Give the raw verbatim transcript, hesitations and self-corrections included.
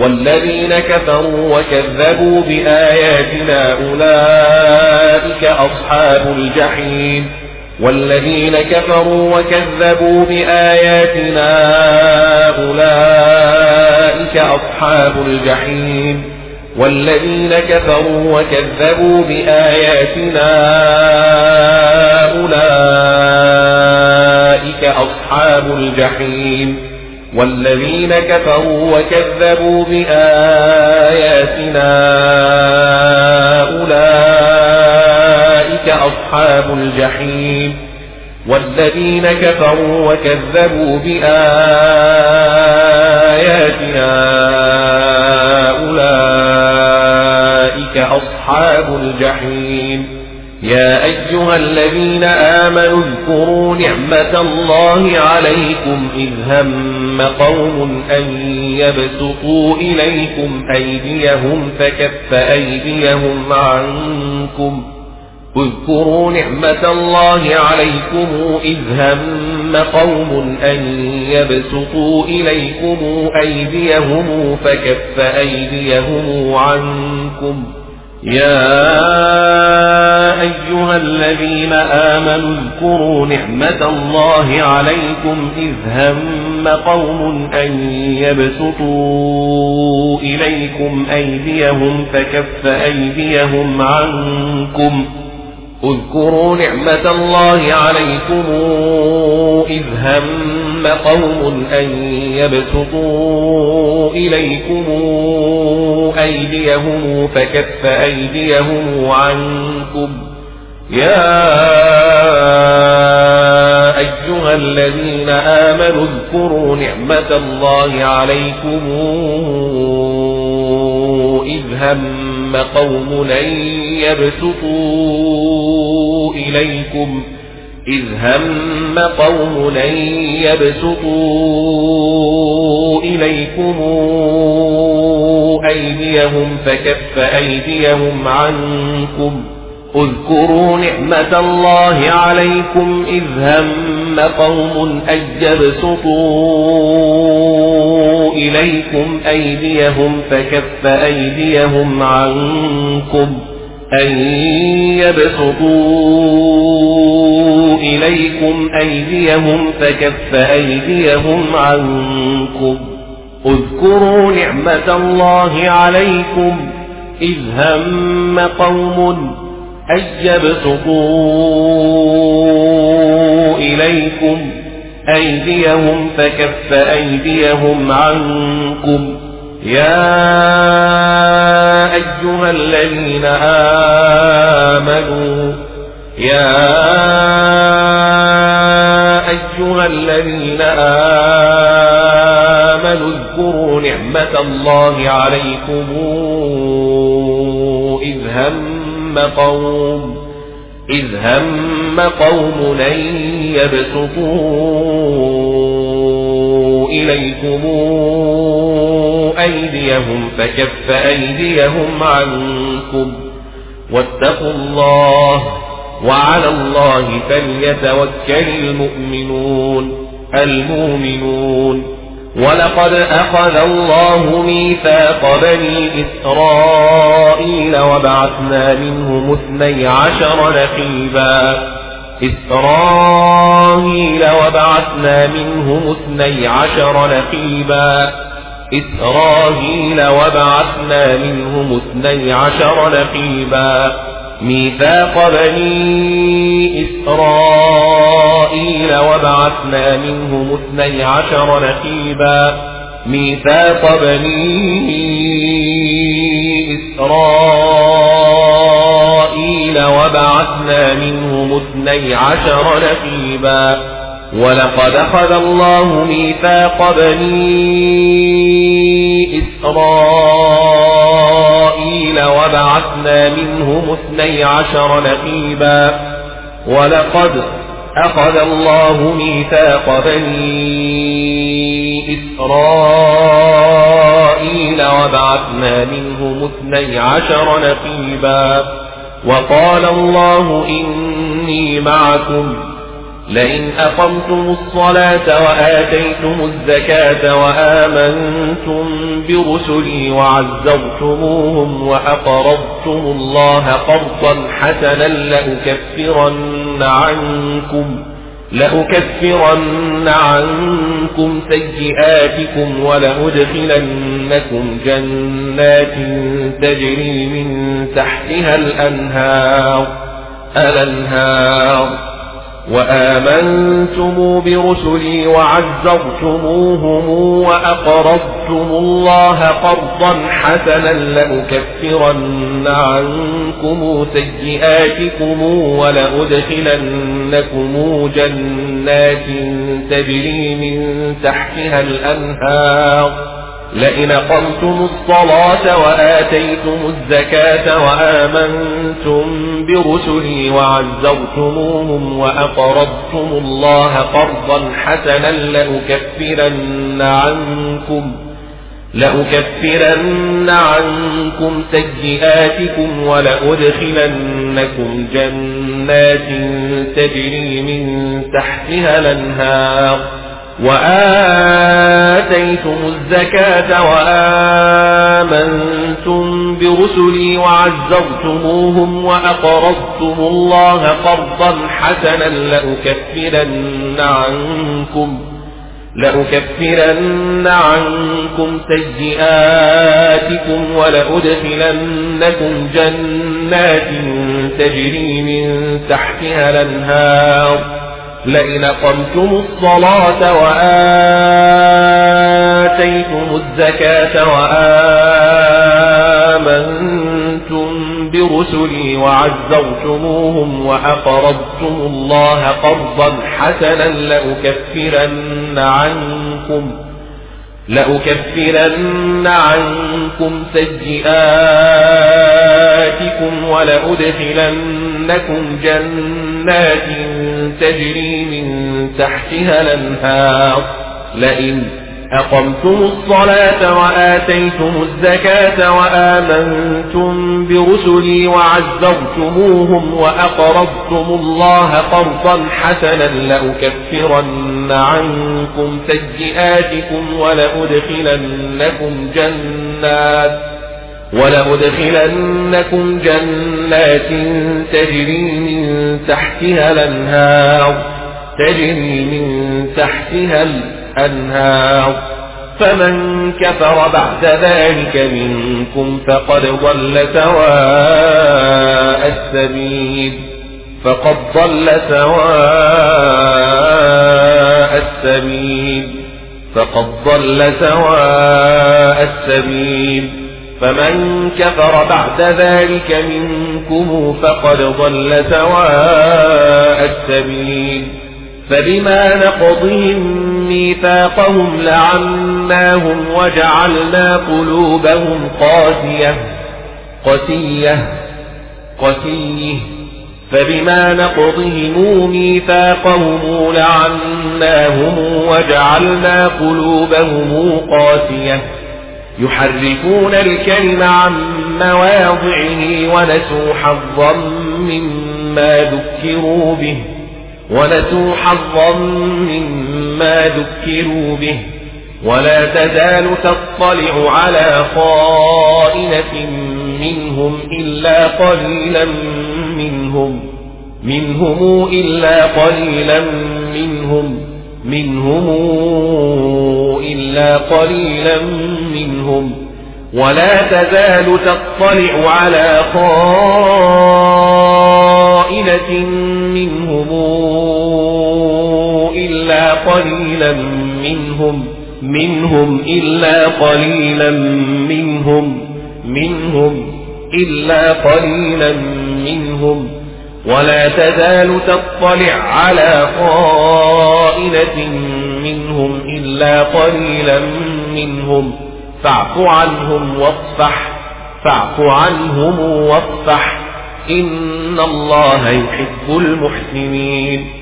والذين كفروا وكذبوا بآياتنا أولئك أصحاب الجحيم والذين كفروا وكذبوا بآياتنا أولئك أصحاب الجحيم والذين كفروا وكذبوا بآياتنا أولئك أصحاب الجحيم والذين كفروا وكذبوا بآياتنا أولئك أصحاب الجحيم والذين كفروا وكذبوا بآياتنا أولئك أصحاب الجحيم يا أيها الذين آمنوا اذكروا نعمة الله عليكم إذ هم قوم أن يبسطوا إليكم أيديهم فكف أيديهم عنكم اذكروا نعمة الله عليكم إذ هم قوم أن يبسطوا إليكم أيديهم فكف أيديهم عنكم يا أيها الذين آمنوا اذكروا نعمة الله عليكم إذ هم قوم أن يبسطوا إليكم أيديهم فكف أيديهم عنكم اذكروا نعمة الله عليكم إذ هم قوم أن يبسطوا إليكم أيديهم فكف أيديهم عنكم يا أيها الذين آمنوا اذكروا نعمة الله عليكم إذ هم قوم أن يبسطوا إليكم إذ هم قوم أن يبسطوا إليكم أيديهم فكف أيديهم عنكم اذكروا نعمة الله عليكم إذ هم قوم أن يبسطوا إليكم أيديهم فكف أيديهم عنكم أن يبسطوا إليكم أيديهم فكف أيديهم عنكم اذكروا نعمة الله عليكم إذ هم قوم أن يبسطوا إليكم أيديهم فكف أيديهم عنكم يا أيها الذين آمنوا يا أيها الذين آمنوا اذكروا نعمة الله عليكم إذ هم قوم إذ هم قوم أن يبسطوا إليكم أيديهم فكف أيديهم عنكم واتقوا الله وعلى الله فليتوكل المؤمنون المؤمنون ولقد أخذ الله ميثاق بني إسرائيل وبعثنا منهم اثني عشر نقيبا إسرائيل وبعثنا منهم اثني عشر نقيبا إسرائيل وبعثنا منهم اثني عشر نقيبا ميثاق بني إسرائيل وبعثنا منهم اثني عشر نقيبا ميثاق بني إسرائيل وبعثنا منهم اثني عشر نقيبا ولقد أخذ الله ميثاق بني إسرائيل وبعثنا منهم اثني عشر نقيبا ولقد أخذ الله ميثاق بني إسرائيل وبعثنا منهم اثني عشر نقيبا وقال الله إني معكم لئن أقمتم الصلاة وآتيتم الزكاة وآمنتم برسلي وعزرتموهم وأقرضتم الله قرضا حسنا لأكفرن عنكم لأكفرن عنكم سيئاتكم ولأدخلنكم جنات تجري من تحتها الأنهار الأنهار وآمنتم برسلي وعزرتموهم وأقرضتم الله قرضا حسنا لأكفرن عنكم سيئاتكم ولأدخلنكم جنات تجري من تحتها الأنهار لئن أقمتم الصلاة وآتيتم الزكاة وآمنتم برسلي وعزرتموهم وأقرضتم الله قرضا حسنا لأكفرن عنكم لأكفرن عنكم سيئاتكم ولأدخلنكم جنات تجري من تحتها الأنهار وآتيتم الزكاة وآمنتم برسلي وعزرتموهم وأقرضتم الله قرضا حسنا لأكفرن عنكم لأكفرن عنكم سيئاتكم ولأدخلنكم جنات تجري من تحتها الأنهار لئن أقمتم الصلاة وآتيتم الزكاة وآمنتم برسلي وعزرتموهم وأقرضتم الله قرضا حسنا لأكفرن عنكم لأكفرن عنكم سيئاتكم ولأدخلنكم جنات تجري من تحتها الأنهار لئن أقمتم الصلاة وآتيتم الزكاة وآمنتم برسلي وعزرتموهم وأقرضتم الله قرضا حسنا لأكفرن عنكم سيئاتكم ولأدخلنكم جنات ولأدخلنكم جنات تجري من تحتها الأنهار تجري من تحتها الأنهار فمن كفر بعد ذلك منكم فقد ضل سواء السبيل فقد ضل سواء السبيل فقد ضل سواء السبيل فمن كفر بعد ذلك منكم فقد ضل سواء السبيل فبما نقضهم ميثاقهم لعناهم وجعلنا قلوبهم قاسية قسية قسيه فبما نقضهم ميثاقهم لعناهم وجعلنا قلوبهم قاسية يحرفون الكلم عن مواضعه ونسوا حظا مما ذكروا به ونسوا حظا مما ذكروا به ولا تزال تطلع على خائنة منهم إلا قليلا منهم منهم إلا قليلا منهم منهم إلا قليلا منهم ولا تزال تطلع على خائنة منهم إلا قليلا منهم منهم إلا قليلا منهم منهم إلا قليلا منهم ولا تزال تطلع على خائنة منهم إلا قليلا منهم فاعف عنهم واصفح فاعف عنهم واصفح إن الله يحب المحسنين